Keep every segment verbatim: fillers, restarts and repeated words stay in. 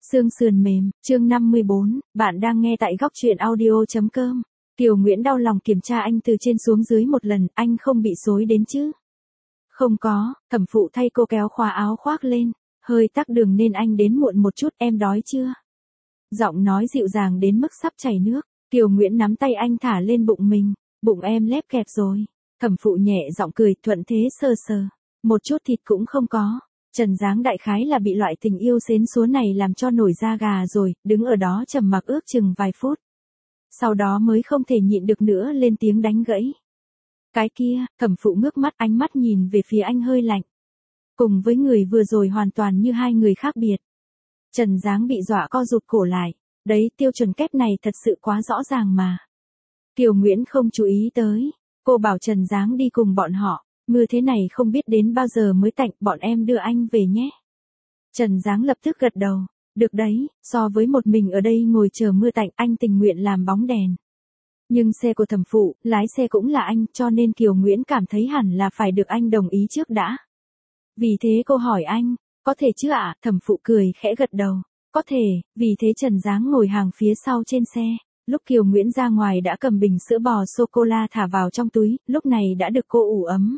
Xương sườn mềm, chương năm mươi bốn, bạn đang nghe tại góc truyện audio chấm com. Kiều Nguyễn đau lòng kiểm tra anh từ trên xuống dưới một lần, anh không bị xối đến chứ? Không có, thẩm phụ thay cô kéo khóa áo khoác lên, hơi tắc đường nên anh đến muộn một chút, em đói chưa? Giọng nói dịu dàng đến mức sắp chảy nước, Kiều Nguyễn nắm tay anh thả lên bụng mình, bụng em lép kẹp rồi. Thẩm phụ nhẹ giọng cười, thuận thế sờ sờ, một chút thịt cũng không có. Trần Giáng đại khái là bị loại tình yêu xến xúa này làm cho nổi da gà rồi, đứng ở đó trầm mặc ước chừng vài phút. Sau đó mới không thể nhịn được nữa lên tiếng đánh gãy. Cái kia, thẩm phụ ngước mắt, ánh mắt nhìn về phía anh hơi lạnh. Cùng với người vừa rồi hoàn toàn như hai người khác biệt. Trần Giáng bị dọa co rụt cổ lại. Đấy, tiêu chuẩn kép này thật sự quá rõ ràng mà. Kiều Nguyễn không chú ý tới. Cô bảo Trần Giáng đi cùng bọn họ. Mưa thế này không biết đến bao giờ mới tạnh, bọn em đưa anh về nhé. Trần Giáng lập tức gật đầu. Được đấy, so với một mình ở đây ngồi chờ mưa tạnh, anh tình nguyện làm bóng đèn. Nhưng xe của thẩm phụ, lái xe cũng là anh, cho nên Kiều Nguyễn cảm thấy hẳn là phải được anh đồng ý trước đã. Vì thế cô hỏi anh, có thể chứ ạ? Thẩm phụ cười khẽ gật đầu. Có thể, vì thế Trần Giáng ngồi hàng phía sau trên xe. Lúc Kiều Nguyễn ra ngoài đã cầm bình sữa bò sô-cô-la thả vào trong túi, lúc này đã được cô ủ ấm.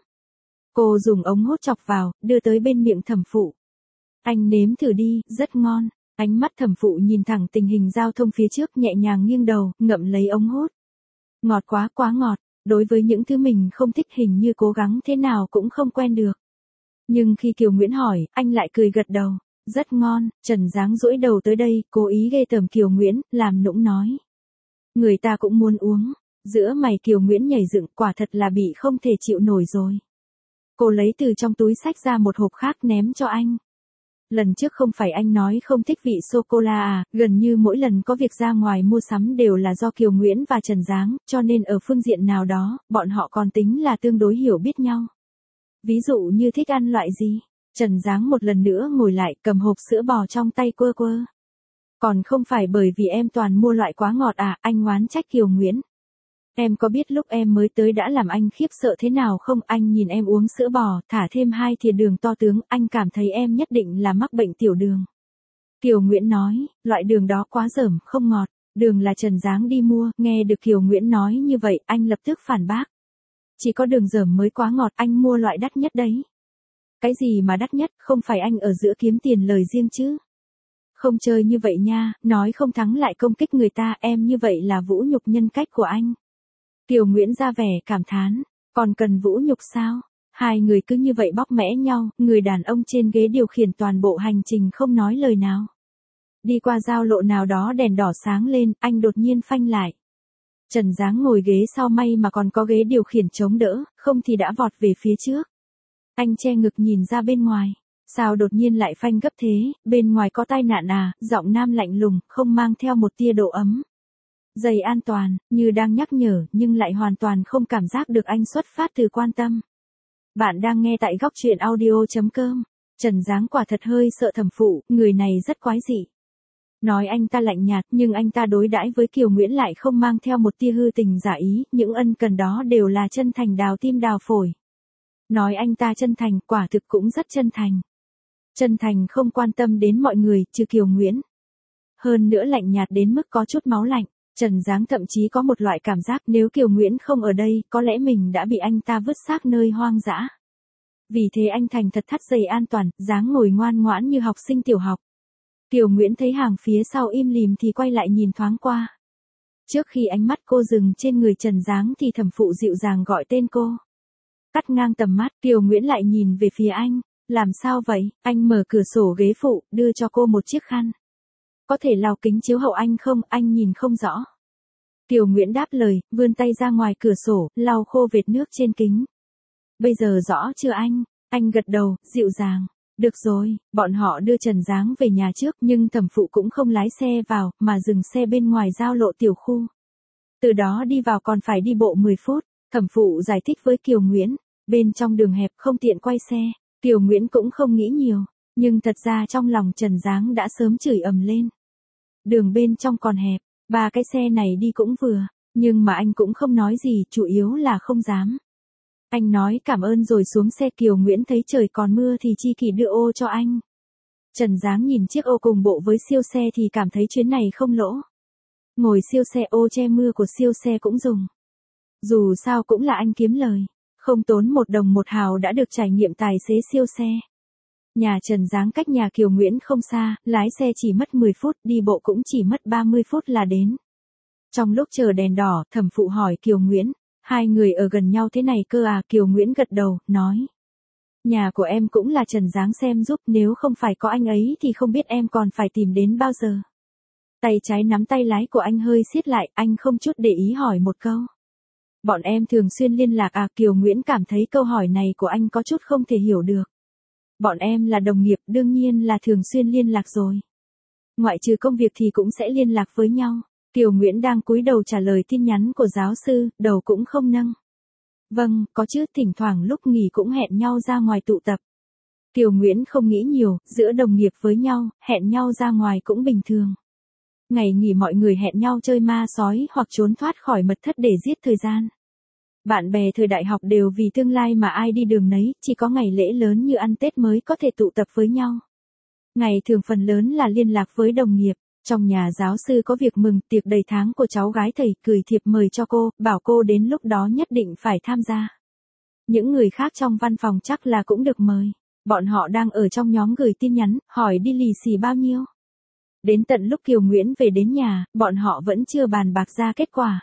Cô dùng ống hút chọc vào, đưa tới bên miệng thẩm phụ. Anh nếm thử đi, rất ngon. Ánh mắt thẩm phụ nhìn thẳng tình hình giao thông phía trước, nhẹ nhàng nghiêng đầu, ngậm lấy ống hút. Ngọt quá, quá ngọt. Đối với những thứ mình không thích hình như cố gắng thế nào cũng không quen được. Nhưng khi Kiều Nguyễn hỏi, anh lại cười gật đầu. Rất ngon. Trần Giáng duỗi đầu tới đây, cố ý ghê tởm Kiều Nguyễn, làm nũng nói. Người ta cũng muốn uống. Giữa mày Kiều Nguyễn nhảy dựng, quả thật là bị không thể chịu nổi rồi. Cô lấy từ trong túi xách ra một hộp khác ném cho anh. Lần trước không phải anh nói không thích vị sô-cô-la à, gần như mỗi lần có việc ra ngoài mua sắm đều là do Kiều Nguyễn và Trần Giáng, cho nên ở phương diện nào đó, bọn họ còn tính là tương đối hiểu biết nhau. Ví dụ như thích ăn loại gì? Trần Giáng một lần nữa ngồi lại, cầm hộp sữa bò trong tay quơ quơ. Còn không phải bởi vì em toàn mua loại quá ngọt à, anh oán trách Kiều Nguyễn. Em có biết lúc em mới tới đã làm anh khiếp sợ thế nào không? Anh nhìn em uống sữa bò, thả thêm hai thìa đường to tướng, anh cảm thấy em nhất định là mắc bệnh tiểu đường. Kiều Nguyễn nói, loại đường đó quá dởm, không ngọt, đường là Trần Giáng đi mua, nghe được Kiều Nguyễn nói như vậy, anh lập tức phản bác. Chỉ có đường dởm mới quá ngọt, anh mua loại đắt nhất đấy. Cái gì mà đắt nhất, không phải anh ở giữa kiếm tiền lời riêng chứ? Không chơi như vậy nha, nói không thắng lại công kích người ta, em như vậy là vũ nhục nhân cách của anh. Kiều Nguyễn ra vẻ cảm thán, còn cần vũ nhục sao? Hai người cứ như vậy bóc mẽ nhau, người đàn ông trên ghế điều khiển toàn bộ hành trình không nói lời nào. Đi qua giao lộ nào đó đèn đỏ sáng lên, anh đột nhiên phanh lại. Trần Giáng ngồi ghế sau, may mà còn có ghế điều khiển chống đỡ, không thì đã vọt về phía trước. Anh che ngực nhìn ra bên ngoài, sao đột nhiên lại phanh gấp thế, bên ngoài có tai nạn à? Giọng nam lạnh lùng, không mang theo một tia độ ấm. Giày an toàn, như đang nhắc nhở, nhưng lại hoàn toàn không cảm giác được anh xuất phát từ quan tâm. Bạn đang nghe tại góc truyện audio chấm com. Trần Giáng quả thật hơi sợ thẩm phụ, người này rất quái dị. Nói anh ta lạnh nhạt, nhưng anh ta đối đãi với Kiều Nguyễn lại không mang theo một tia hư tình giả ý, những ân cần đó đều là chân thành đào tim đào phổi. Nói anh ta chân thành, quả thực cũng rất chân thành. Chân thành không quan tâm đến mọi người, trừ Kiều Nguyễn. Hơn nữa lạnh nhạt đến mức có chút máu lạnh. Trần Giáng thậm chí có một loại cảm giác nếu Kiều Nguyễn không ở đây, có lẽ mình đã bị anh ta vứt xác nơi hoang dã. Vì thế anh thành thật thắt dây an toàn, dáng ngồi ngoan ngoãn như học sinh tiểu học. Kiều Nguyễn thấy hàng phía sau im lìm thì quay lại nhìn thoáng qua. Trước khi ánh mắt cô dừng trên người Trần Giáng thì thẩm phụ dịu dàng gọi tên cô. Cắt ngang tầm mắt, Kiều Nguyễn lại nhìn về phía anh. Làm sao vậy? Anh mở cửa sổ ghế phụ, đưa cho cô một chiếc khăn. Có thể lau kính chiếu hậu anh không, anh nhìn không rõ. Kiều Nguyễn đáp lời, vươn tay ra ngoài cửa sổ, lau khô vệt nước trên kính. Bây giờ rõ chưa anh? Anh gật đầu, dịu dàng. Được rồi, bọn họ đưa Trần Giáng về nhà trước, nhưng thẩm phụ cũng không lái xe vào, mà dừng xe bên ngoài giao lộ tiểu khu. Từ đó đi vào còn phải đi bộ mười phút, thẩm phụ giải thích với Kiều Nguyễn. Bên trong đường hẹp không tiện quay xe, Kiều Nguyễn cũng không nghĩ nhiều. Nhưng thật ra trong lòng Trần Giáng đã sớm chửi ầm lên. Đường bên trong còn hẹp, ba cái xe này đi cũng vừa, nhưng mà anh cũng không nói gì, chủ yếu là không dám. Anh nói cảm ơn rồi xuống xe. Kiều Nguyễn thấy trời còn mưa thì chi kỷ đưa ô cho anh. Trần Giáng nhìn chiếc ô cùng bộ với siêu xe thì cảm thấy chuyến này không lỗ. Ngồi siêu xe ô che mưa của siêu xe cũng dùng. Dù sao cũng là anh kiếm lời. Không tốn một đồng một hào đã được trải nghiệm tài xế siêu xe. Nhà Trần Giáng cách nhà Kiều Nguyễn không xa, lái xe chỉ mất mười phút, đi bộ cũng chỉ mất ba mươi phút là đến. Trong lúc chờ đèn đỏ, thẩm phụ hỏi Kiều Nguyễn, hai người ở gần nhau thế này cơ à? Kiều Nguyễn gật đầu, nói. Nhà của em cũng là Trần Giáng xem giúp, nếu không phải có anh ấy thì không biết em còn phải tìm đến bao giờ. Tay trái nắm tay lái của anh hơi siết lại, anh không chút để ý hỏi một câu. Bọn em thường xuyên liên lạc à? Kiều Nguyễn cảm thấy câu hỏi này của anh có chút không thể hiểu được. Bọn em là đồng nghiệp, đương nhiên là thường xuyên liên lạc rồi. Ngoại trừ công việc thì cũng sẽ liên lạc với nhau. Kiều Nguyễn đang cúi đầu trả lời tin nhắn của giáo sư, đầu cũng không nâng. Vâng, có chứ, thỉnh thoảng lúc nghỉ cũng hẹn nhau ra ngoài tụ tập. Kiều Nguyễn không nghĩ nhiều, giữa đồng nghiệp với nhau, hẹn nhau ra ngoài cũng bình thường. Ngày nghỉ mọi người hẹn nhau chơi ma sói hoặc trốn thoát khỏi mật thất để giết thời gian. Bạn bè thời đại học đều vì tương lai mà ai đi đường nấy, chỉ có ngày lễ lớn như ăn Tết mới có thể tụ tập với nhau. Ngày thường phần lớn là liên lạc với đồng nghiệp. Trong nhà giáo sư có việc mừng tiệc đầy tháng của cháu gái thầy, gửi thiệp mời cho cô, bảo cô đến lúc đó nhất định phải tham gia. Những người khác trong văn phòng chắc là cũng được mời. Bọn họ đang ở trong nhóm gửi tin nhắn, hỏi đi lì xì bao nhiêu. Đến tận lúc Kiều Nguyễn về đến nhà, bọn họ vẫn chưa bàn bạc ra kết quả.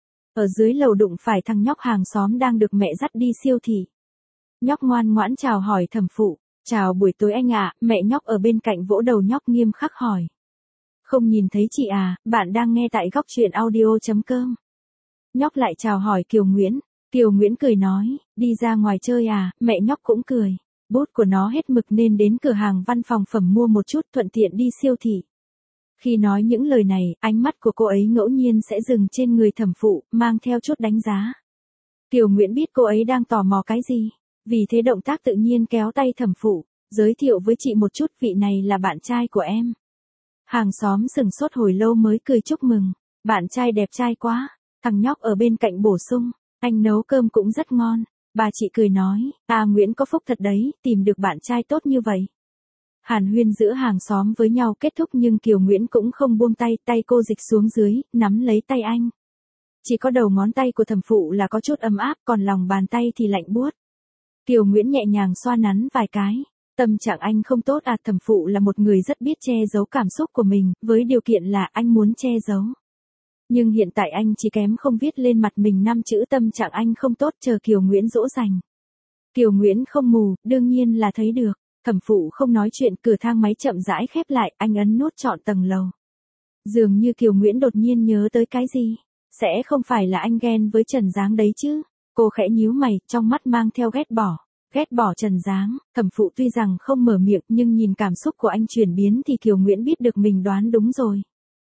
Ở dưới lầu đụng phải thằng nhóc hàng xóm đang được mẹ dắt đi siêu thị. Nhóc ngoan ngoãn chào hỏi thẩm phụ. Chào buổi tối anh ạ, mẹ nhóc ở bên cạnh vỗ đầu nhóc nghiêm khắc hỏi. Không nhìn thấy chị à, bạn đang nghe tại góc truyện audio chấm com. Nhóc lại chào hỏi Kiều Nguyễn. Kiều Nguyễn cười nói, đi ra ngoài chơi à, mẹ nhóc cũng cười. Bút của nó hết mực nên đến cửa hàng văn phòng phẩm mua một chút thuận tiện đi siêu thị. Khi nói những lời này, ánh mắt của cô ấy ngẫu nhiên sẽ dừng trên người thẩm phụ, mang theo chút đánh giá. Kiều Nguyễn biết cô ấy đang tò mò cái gì, vì thế động tác tự nhiên kéo tay thẩm phụ, giới thiệu với chị một chút, vị này là bạn trai của em. Hàng xóm sừng sốt hồi lâu mới cười chúc mừng, bạn trai đẹp trai quá, thằng nhóc ở bên cạnh bổ sung, anh nấu cơm cũng rất ngon. Bà chị cười nói, à Nguyễn có phúc thật đấy, tìm được bạn trai tốt như vậy. Hàn huyên giữa hàng xóm với nhau kết thúc nhưng Kiều Nguyễn cũng không buông tay, tay cô dịch xuống dưới, nắm lấy tay anh. Chỉ có đầu ngón tay của thẩm phụ là có chút ấm áp, còn lòng bàn tay thì lạnh buốt. Kiều Nguyễn nhẹ nhàng xoa nắn vài cái. Tâm trạng anh không tốt à? Thẩm phụ là một người rất biết che giấu cảm xúc của mình, với điều kiện là anh muốn che giấu. Nhưng hiện tại anh chỉ kém không viết lên mặt mình năm chữ tâm trạng anh không tốt, chờ Kiều Nguyễn dỗ dành. Kiều Nguyễn không mù, đương nhiên là thấy được. Thẩm phụ không nói chuyện, cửa thang máy chậm rãi khép lại, anh ấn nút chọn tầng lầu. Dường như Kiều Nguyễn đột nhiên nhớ tới cái gì. Sẽ không phải là anh ghen với Trần Giáng đấy chứ? Cô khẽ nhíu mày, trong mắt mang theo ghét bỏ. Ghét bỏ Trần Giáng, thẩm phụ tuy rằng không mở miệng nhưng nhìn cảm xúc của anh chuyển biến thì Kiều Nguyễn biết được mình đoán đúng rồi.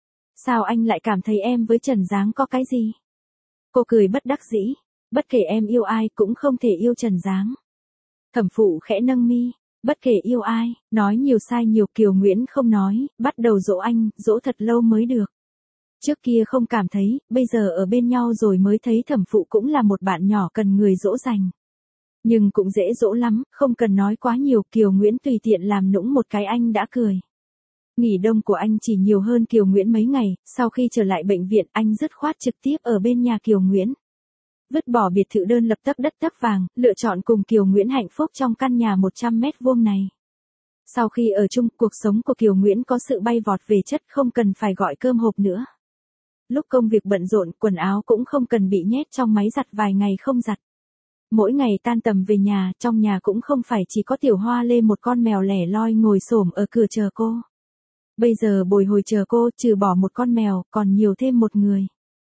Sao anh lại cảm thấy em với Trần Giáng có cái gì? Cô cười bất đắc dĩ, bất kể em yêu ai cũng không thể yêu Trần Giáng. Thẩm phụ khẽ nâng mi, bất kể yêu ai, nói nhiều sai nhiều. Kiều Nguyễn không nói, bắt đầu dỗ anh, dỗ thật lâu mới được. Trước kia không cảm thấy, bây giờ ở bên nhau rồi mới thấy thẩm phụ cũng là một bạn nhỏ cần người dỗ dành. Nhưng cũng dễ dỗ lắm, không cần nói quá nhiều. Kiều Nguyễn tùy tiện làm nũng một cái anh đã cười. Nghỉ đông của anh chỉ nhiều hơn Kiều Nguyễn mấy ngày, sau khi trở lại bệnh viện anh dứt khoát trực tiếp ở bên nhà Kiều Nguyễn. Vứt bỏ biệt thự đơn lập tấc đất tấc vàng, lựa chọn cùng Kiều Nguyễn hạnh phúc trong căn nhà một trăm mét vuông này. Sau khi ở chung, cuộc sống của Kiều Nguyễn có sự bay vọt về chất, không cần phải gọi cơm hộp nữa. Lúc công việc bận rộn, quần áo cũng không cần bị nhét trong máy giặt vài ngày không giặt. Mỗi ngày tan tầm về nhà, trong nhà cũng không phải chỉ có Tiểu Hoa Lê một con mèo lẻ loi ngồi xổm ở cửa chờ cô. Bây giờ bồi hồi chờ cô, trừ bỏ một con mèo, còn nhiều thêm một người.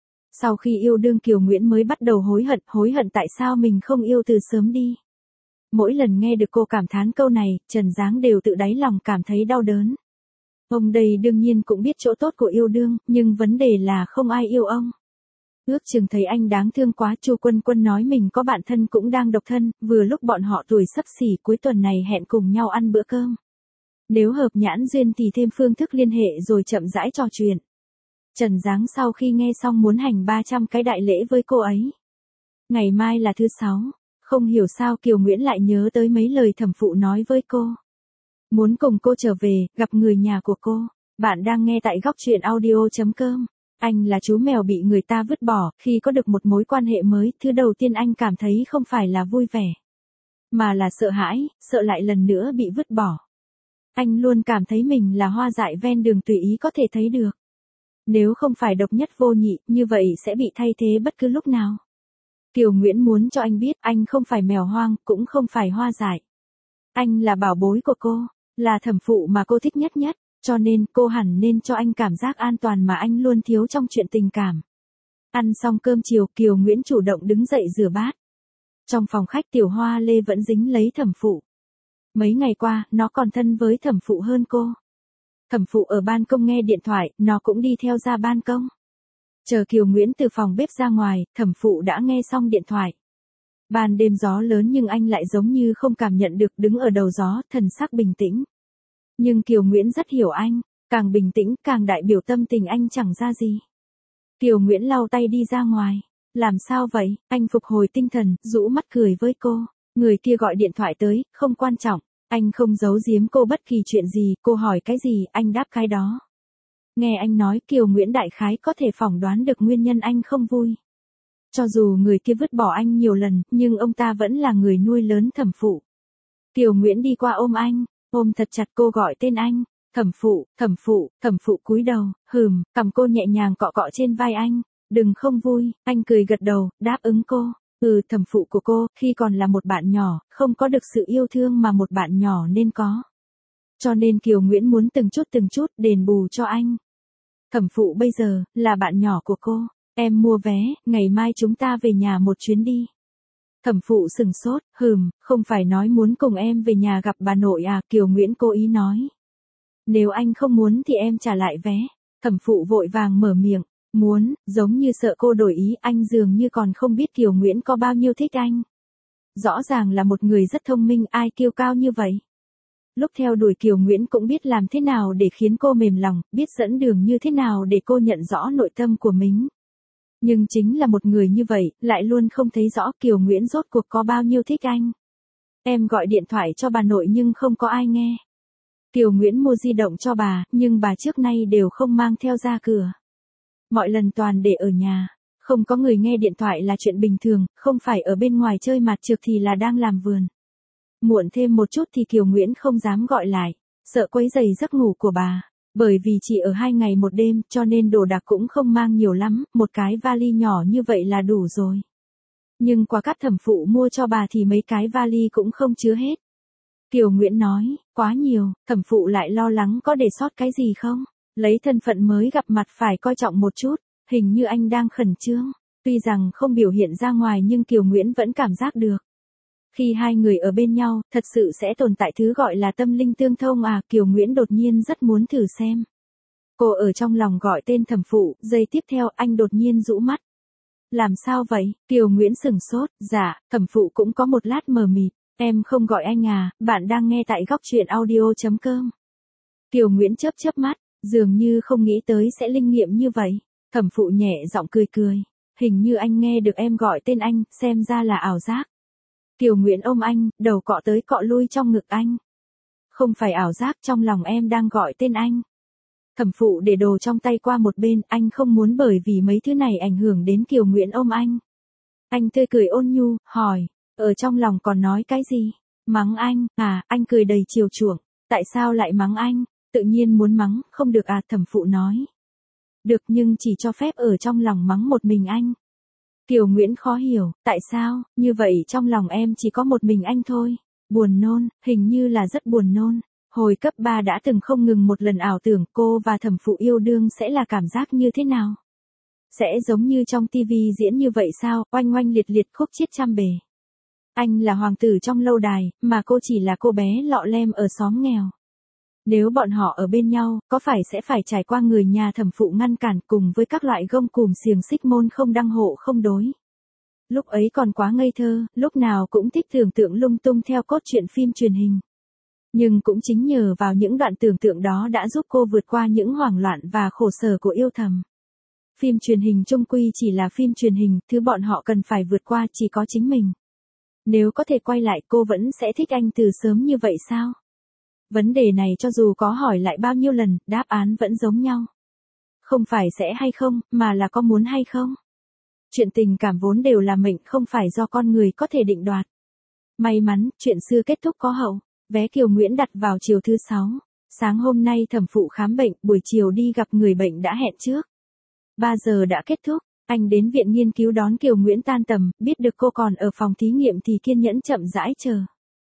Sau khi yêu đương Kiều Nguyễn mới bắt đầu hối hận, hối hận tại sao mình không yêu từ sớm đi. Mỗi lần nghe được cô cảm thán câu này, Trần Giáng đều tự đáy lòng cảm thấy đau đớn. Ông đây đương nhiên cũng biết chỗ tốt của yêu đương, nhưng vấn đề là không ai yêu ông. Ước chừng thấy anh đáng thương quá, Chu Quân Quân nói mình có bạn thân cũng đang độc thân, vừa lúc bọn họ tuổi xấp xỉ, cuối tuần này hẹn cùng nhau ăn bữa cơm. Nếu hợp nhãn duyên thì thêm phương thức liên hệ rồi chậm rãi trò chuyện. Trần Giáng sau khi nghe xong muốn hành ba trăm cái đại lễ với cô ấy. Ngày mai là thứ sáu, không hiểu sao Kiều Nguyễn lại nhớ tới mấy lời thẩm phụ nói với cô. Muốn cùng cô trở về, gặp người nhà của cô. Bạn đang nghe tại góc truyện audio.com. Anh là chú mèo bị người ta vứt bỏ, khi có được một mối quan hệ mới, thứ đầu tiên anh cảm thấy không phải là vui vẻ, mà là sợ hãi, sợ lại lần nữa bị vứt bỏ. Anh luôn cảm thấy mình là hoa dại ven đường tùy ý có thể thấy được. Nếu không phải độc nhất vô nhị, như vậy sẽ bị thay thế bất cứ lúc nào. Kiều Nguyễn muốn cho anh biết anh không phải mèo hoang, cũng không phải hoa dại. Anh là bảo bối của cô, là thẩm phụ mà cô thích nhất nhất, cho nên cô hẳn nên cho anh cảm giác an toàn mà anh luôn thiếu trong chuyện tình cảm. Ăn xong cơm chiều, Kiều Nguyễn chủ động đứng dậy rửa bát. Trong phòng khách Tiểu Hoa Lê vẫn dính lấy thẩm phụ. Mấy ngày qua, nó còn thân với thẩm phụ hơn cô. Thẩm phụ ở ban công nghe điện thoại, nó cũng đi theo ra ban công. Chờ Kiều Nguyễn từ phòng bếp ra ngoài, thẩm phụ đã nghe xong điện thoại. Ban đêm gió lớn nhưng anh lại giống như không cảm nhận được, đứng ở đầu gió, thần sắc bình tĩnh. Nhưng Kiều Nguyễn rất hiểu anh, càng bình tĩnh càng đại biểu tâm tình anh chẳng ra gì. Kiều Nguyễn lau tay đi ra ngoài. Làm sao vậy? Anh phục hồi tinh thần, rũ mắt cười với cô. Người kia gọi điện thoại tới, không quan trọng. Anh không giấu giếm cô bất kỳ chuyện gì, cô hỏi cái gì, anh đáp cái đó. Nghe anh nói, Kiều Nguyễn đại khái có thể phỏng đoán được nguyên nhân anh không vui. Cho dù người kia vứt bỏ anh nhiều lần, nhưng ông ta vẫn là người nuôi lớn thẩm phụ. Kiều Nguyễn đi qua ôm anh, ôm thật chặt, cô gọi tên anh. Thẩm phụ, thẩm phụ, thẩm phụ cúi đầu, hừm, cầm cô nhẹ nhàng cọ cọ trên vai anh. Đừng không vui, anh cười gật đầu, đáp ứng cô. Ừ, thẩm phụ của cô, khi còn là một bạn nhỏ, không có được sự yêu thương mà một bạn nhỏ nên có. Cho nên Kiều Nguyễn muốn từng chút từng chút đền bù cho anh. Thẩm phụ bây giờ, là bạn nhỏ của cô. Em mua vé, ngày mai chúng ta về nhà một chuyến đi. Thẩm phụ sừng sốt, hừm, không phải nói muốn cùng em về nhà gặp bà nội à, Kiều Nguyễn cố ý nói. Nếu anh không muốn thì em trả lại vé. Thẩm phụ vội vàng mở miệng. Muốn, giống như sợ cô đổi ý, anh dường như còn không biết Kiều Nguyễn có bao nhiêu thích anh. Rõ ràng là một người rất thông minh, ai kiêu cao như vậy. Lúc theo đuổi Kiều Nguyễn cũng biết làm thế nào để khiến cô mềm lòng, biết dẫn đường như thế nào để cô nhận rõ nội tâm của mình. Nhưng chính là một người như vậy, lại luôn không thấy rõ Kiều Nguyễn rốt cuộc có bao nhiêu thích anh. Em gọi điện thoại cho bà nội nhưng không có ai nghe. Kiều Nguyễn mua di động cho bà, nhưng bà trước nay đều không mang theo ra cửa. Mọi lần toàn để ở nhà, không có người nghe điện thoại là chuyện bình thường, không phải ở bên ngoài chơi mặt trược thì là đang làm vườn. Muộn thêm một chút thì Kiều Nguyễn không dám gọi lại, sợ quấy rầy giấc ngủ của bà, bởi vì chỉ ở hai ngày một đêm cho nên đồ đạc cũng không mang nhiều lắm, một cái vali nhỏ như vậy là đủ rồi. Nhưng quà cáp thẩm phụ mua cho bà thì mấy cái vali cũng không chứa hết. Kiều Nguyễn nói, quá nhiều, thẩm phụ lại lo lắng có để sót cái gì không? Lấy thân phận mới gặp mặt phải coi trọng một chút, hình như anh đang khẩn trương. Tuy rằng không biểu hiện ra ngoài nhưng Kiều Nguyễn vẫn cảm giác được. Khi hai người ở bên nhau, thật sự sẽ tồn tại thứ gọi là tâm linh tương thông à, Kiều Nguyễn đột nhiên rất muốn thử xem. Cô ở trong lòng gọi tên thẩm phụ, giây tiếp theo anh đột nhiên rũ mắt. Làm sao vậy? Kiều Nguyễn sừng sốt, dạ, thẩm phụ cũng có một lát mờ mịt. Em không gọi anh à, bạn đang nghe tại góc truyện audio.com. Kiều Nguyễn chớp chớp mắt. Dường như không nghĩ tới sẽ linh nghiệm như vậy. Thẩm phụ nhẹ giọng cười cười. Hình như anh nghe được em gọi tên anh, xem ra là ảo giác. Kiều Nguyễn ôm anh, đầu cọ tới cọ lui trong ngực anh. Không phải ảo giác, trong lòng em đang gọi tên anh. Thẩm phụ để đồ trong tay qua một bên, anh không muốn bởi vì mấy thứ này ảnh hưởng đến Kiều Nguyễn ôm anh. Anh tươi cười ôn nhu, hỏi, ở trong lòng còn nói cái gì? Mắng anh, à, anh cười đầy chiều chuộng. Tại sao lại mắng anh? Tự nhiên muốn mắng, không được à, thẩm phụ nói. Được nhưng chỉ cho phép ở trong lòng mắng một mình anh. Kiều Nguyễn khó hiểu, tại sao, như vậy trong lòng em chỉ có một mình anh thôi. Buồn nôn, hình như là rất buồn nôn. Hồi cấp ba đã từng không ngừng một lần ảo tưởng cô và thẩm phụ yêu đương sẽ là cảm giác như thế nào. Sẽ giống như trong tivi diễn như vậy sao, oanh oanh liệt liệt khúc chiết trăm bề. Anh là hoàng tử trong lâu đài, mà cô chỉ là cô bé lọ lem ở xóm nghèo. Nếu bọn họ ở bên nhau, có phải sẽ phải trải qua người nhà thẩm phụ ngăn cản cùng với các loại gông cùm xiềng xích môn không đăng hộ không đối. Lúc ấy còn quá ngây thơ, lúc nào cũng thích tưởng tượng lung tung theo cốt truyện phim truyền hình. Nhưng cũng chính nhờ vào những đoạn tưởng tượng đó đã giúp cô vượt qua những hoảng loạn và khổ sở của yêu thầm. Phim truyền hình chung quy chỉ là phim truyền hình, thứ bọn họ cần phải vượt qua chỉ có chính mình. Nếu có thể quay lại cô vẫn sẽ thích anh từ sớm như vậy sao? Vấn đề này cho dù có hỏi lại bao nhiêu lần, đáp án vẫn giống nhau. Không phải sẽ hay không, mà là có muốn hay không. Chuyện tình cảm vốn đều là mệnh, không phải do con người có thể định đoạt. May mắn, chuyện xưa kết thúc có hậu. Vé Kiều Nguyễn đặt vào chiều thứ sáu. Sáng hôm nay thẩm phụ khám bệnh, buổi chiều đi gặp người bệnh đã hẹn trước. ba giờ đã kết thúc, anh đến viện nghiên cứu đón Kiều Nguyễn tan tầm, biết được cô còn ở phòng thí nghiệm thì kiên nhẫn chậm rãi chờ.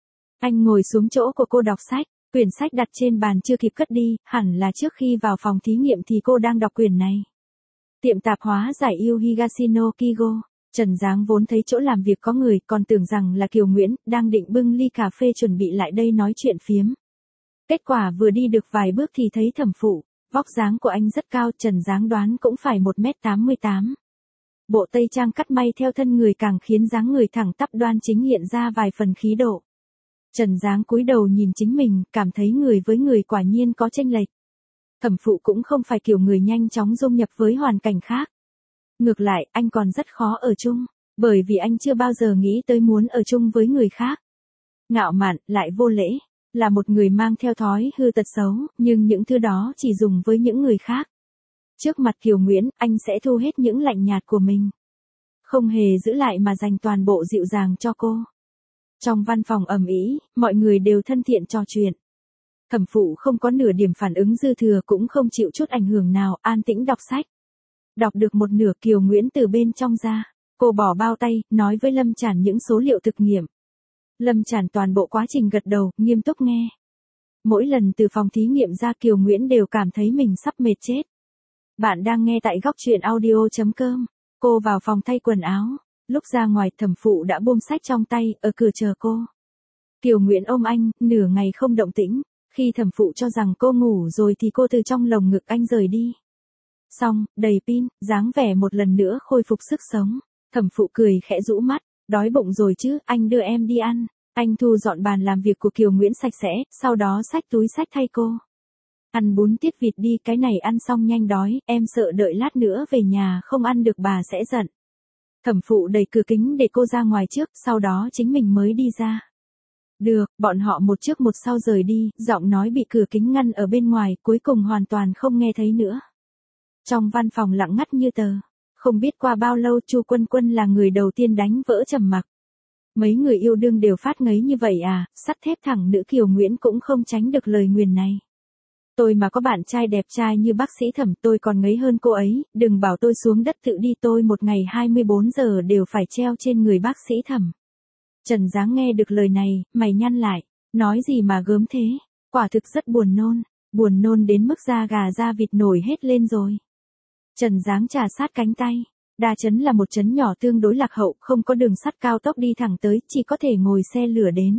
Anh ngồi xuống chỗ của cô đọc sách, quyển sách đặt trên bàn chưa kịp cất đi, hẳn là trước khi vào phòng thí nghiệm thì cô đang đọc quyển này. Tiệm tạp hóa giải yêu Higashino Kigo. Trần Giáng vốn thấy chỗ làm việc có người, còn tưởng rằng là Kiều Nguyễn, đang định bưng ly cà phê chuẩn bị lại đây nói chuyện phiếm. Kết quả vừa đi được vài bước thì thấy thẩm phụ, vóc dáng của anh rất cao, Trần Giáng đoán cũng phải một mét tám mươi tám. Bộ tây trang cắt may theo thân người càng khiến dáng người thẳng tắp đoan chính hiện ra vài phần khí độ. Trần Giáng cúi đầu nhìn chính mình, cảm thấy người với người quả nhiên có chênh lệch. Thẩm phụ cũng không phải kiểu người nhanh chóng dung nhập với hoàn cảnh khác. Ngược lại, anh còn rất khó ở chung, bởi vì anh chưa bao giờ nghĩ tới muốn ở chung với người khác. Ngạo mạn, lại vô lễ, là một người mang theo thói hư tật xấu, nhưng những thứ đó chỉ dùng với những người khác. Trước mặt Kiều Nguyễn, anh sẽ thu hết những lạnh nhạt của mình. Không hề giữ lại mà dành toàn bộ dịu dàng cho cô. Trong văn phòng ầm ĩ, mọi người đều thân thiện trò chuyện. Thẩm phụ không có nửa điểm phản ứng dư thừa, cũng không chịu chút ảnh hưởng nào, an tĩnh đọc sách. Đọc được một nửa, Kiều Nguyễn từ bên trong ra. Cô bỏ bao tay, nói với Lâm Trản những số liệu thực nghiệm. Lâm Trản toàn bộ quá trình gật đầu, nghiêm túc nghe. Mỗi lần từ phòng thí nghiệm ra Kiều Nguyễn đều cảm thấy mình sắp mệt chết. Bạn đang nghe tại góc truyện audio chấm com. Cô vào phòng thay quần áo. Lúc ra ngoài thẩm phụ đã buông sách trong tay, ở cửa chờ cô. Kiều Nguyễn ôm anh, nửa ngày không động tĩnh. Khi thẩm phụ cho rằng cô ngủ rồi thì cô từ trong lồng ngực anh rời đi. Xong, đầy pin, dáng vẻ một lần nữa khôi phục sức sống. Thẩm phụ cười khẽ rũ mắt, đói bụng rồi chứ, anh đưa em đi ăn. Anh thu dọn bàn làm việc của Kiều Nguyễn sạch sẽ, sau đó xách túi xách thay cô. Ăn bún tiết vịt đi, cái này ăn xong nhanh đói, em sợ đợi lát nữa về nhà không ăn được bà sẽ giận. Thẩm phụ đẩy cửa kính để cô ra ngoài trước, sau đó chính mình mới đi ra. Được, bọn họ một trước một sau rời đi, giọng nói bị cửa kính ngăn ở bên ngoài, cuối cùng hoàn toàn không nghe thấy nữa. Trong văn phòng lặng ngắt như tờ. Không biết qua bao lâu Chu Quân Quân là người đầu tiên đánh vỡ trầm mặc. Mấy người yêu đương đều phát ngấy như vậy à, sắt thép thẳng nữ Kiều Nguyễn cũng không tránh được lời nguyền này. Tôi mà có bạn trai đẹp trai như bác sĩ Thẩm tôi còn ngấy hơn cô ấy, đừng bảo tôi xuống đất tự đi, tôi một ngày hai mươi bốn giờ đều phải treo trên người bác sĩ Thẩm. Trần Giáng nghe được lời này, mày nhăn lại, nói gì mà gớm thế, quả thực rất buồn nôn, buồn nôn đến mức da gà da vịt nổi hết lên rồi. Trần Giáng trà sát cánh tay. Đa Chấn là một trấn nhỏ tương đối lạc hậu, không có đường sắt cao tốc đi thẳng tới, chỉ có thể ngồi xe lửa đến.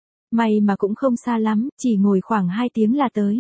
May mà cũng không xa lắm, chỉ ngồi khoảng hai tiếng là tới.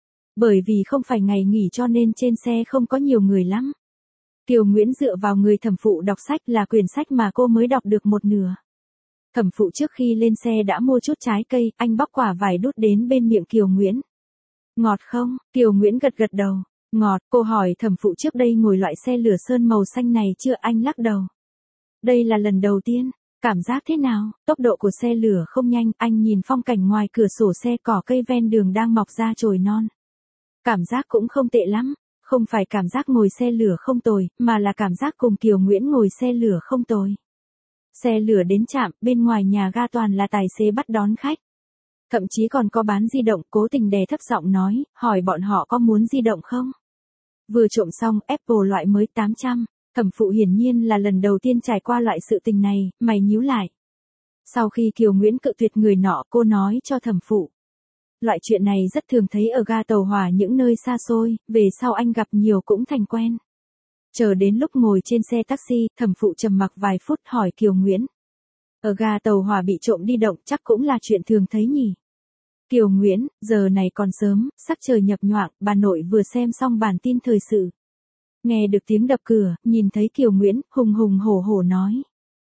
Bởi vì không phải ngày nghỉ cho nên trên xe không có nhiều người lắm. Kiều Nguyễn dựa vào người thẩm phụ đọc sách, là quyển sách mà cô mới đọc được một nửa. Thẩm phụ trước khi lên xe đã mua chút trái cây, anh bóc quả vải đút đến bên miệng Kiều Nguyễn. Ngọt không? Kiều Nguyễn gật gật đầu. Ngọt, cô hỏi thẩm phụ trước đây ngồi loại xe lửa sơn màu xanh này chưa, anh lắc đầu. Đây là lần đầu tiên, cảm giác thế nào, tốc độ của xe lửa không nhanh, anh nhìn phong cảnh ngoài cửa sổ xe, cỏ cây ven đường đang mọc ra chồi non. Cảm giác cũng không tệ lắm, không phải cảm giác ngồi xe lửa không tồi, mà là cảm giác cùng Kiều Nguyễn ngồi xe lửa không tồi. Xe lửa đến trạm, bên ngoài nhà ga toàn là tài xế bắt đón khách. Thậm chí còn có bán di động, cố tình đè thấp giọng nói, hỏi bọn họ có muốn di động không? Vừa trộm xong, Apple loại mới tám trăm, thẩm phụ hiển nhiên là lần đầu tiên trải qua loại sự tình này, mày nhíu lại. Sau khi Kiều Nguyễn cự tuyệt người nọ, cô nói cho thẩm phụ. Loại chuyện này rất thường thấy ở ga tàu hỏa những nơi xa xôi, về sau anh gặp nhiều cũng thành quen. Chờ đến lúc ngồi trên xe taxi, thẩm phụ trầm mặc vài phút hỏi Kiều Nguyễn. Ở ga tàu hỏa bị trộm đi động chắc cũng là chuyện thường thấy nhỉ? Kiều Nguyễn, giờ này còn sớm, sắc trời nhập nhoạng, bà nội vừa xem xong bản tin thời sự. Nghe được tiếng đập cửa, nhìn thấy Kiều Nguyễn, hùng hùng hổ hổ nói.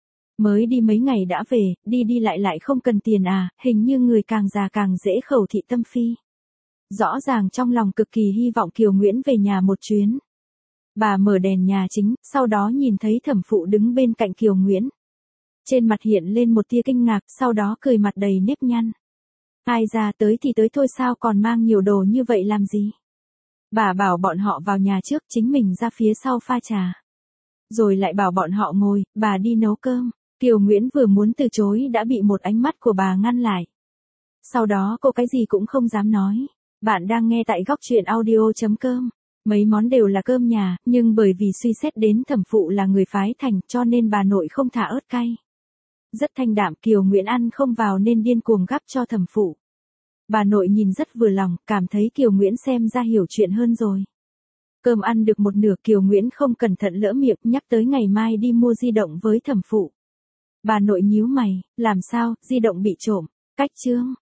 Mới đi mấy ngày đã về, đi đi lại lại không cần tiền à, hình như người càng già càng dễ khẩu thị tâm phi. Rõ ràng trong lòng cực kỳ hy vọng Kiều Nguyễn về nhà một chuyến. Bà mở đèn nhà chính, sau đó nhìn thấy thẩm phụ đứng bên cạnh Kiều Nguyễn. Trên mặt hiện lên một tia kinh ngạc, sau đó cười mặt đầy nếp nhăn. Ai ra tới thì tới thôi sao còn mang nhiều đồ như vậy làm gì? Bà bảo bọn họ vào nhà trước, chính mình ra phía sau pha trà. Rồi lại bảo bọn họ ngồi, bà đi nấu cơm. Kiều Nguyễn vừa muốn từ chối đã bị một ánh mắt của bà ngăn lại. Sau đó cô cái gì cũng không dám nói. Bạn đang nghe tại góc truyện audio.com. Mấy món đều là cơm nhà, nhưng bởi vì suy xét đến thẩm phụ là người phái thành cho nên bà nội không thả ớt cay. Rất thanh đạm, Kiều Nguyễn ăn không vào nên điên cuồng gắp cho thẩm phụ. Bà nội nhìn rất vừa lòng, cảm thấy Kiều Nguyễn xem ra hiểu chuyện hơn rồi. Cơm ăn được một nửa, Kiều Nguyễn không cẩn thận lỡ miệng nhắc tới ngày mai đi mua di động với thẩm phụ. Bà nội nhíu mày, làm sao, di động bị trộm, cách chương.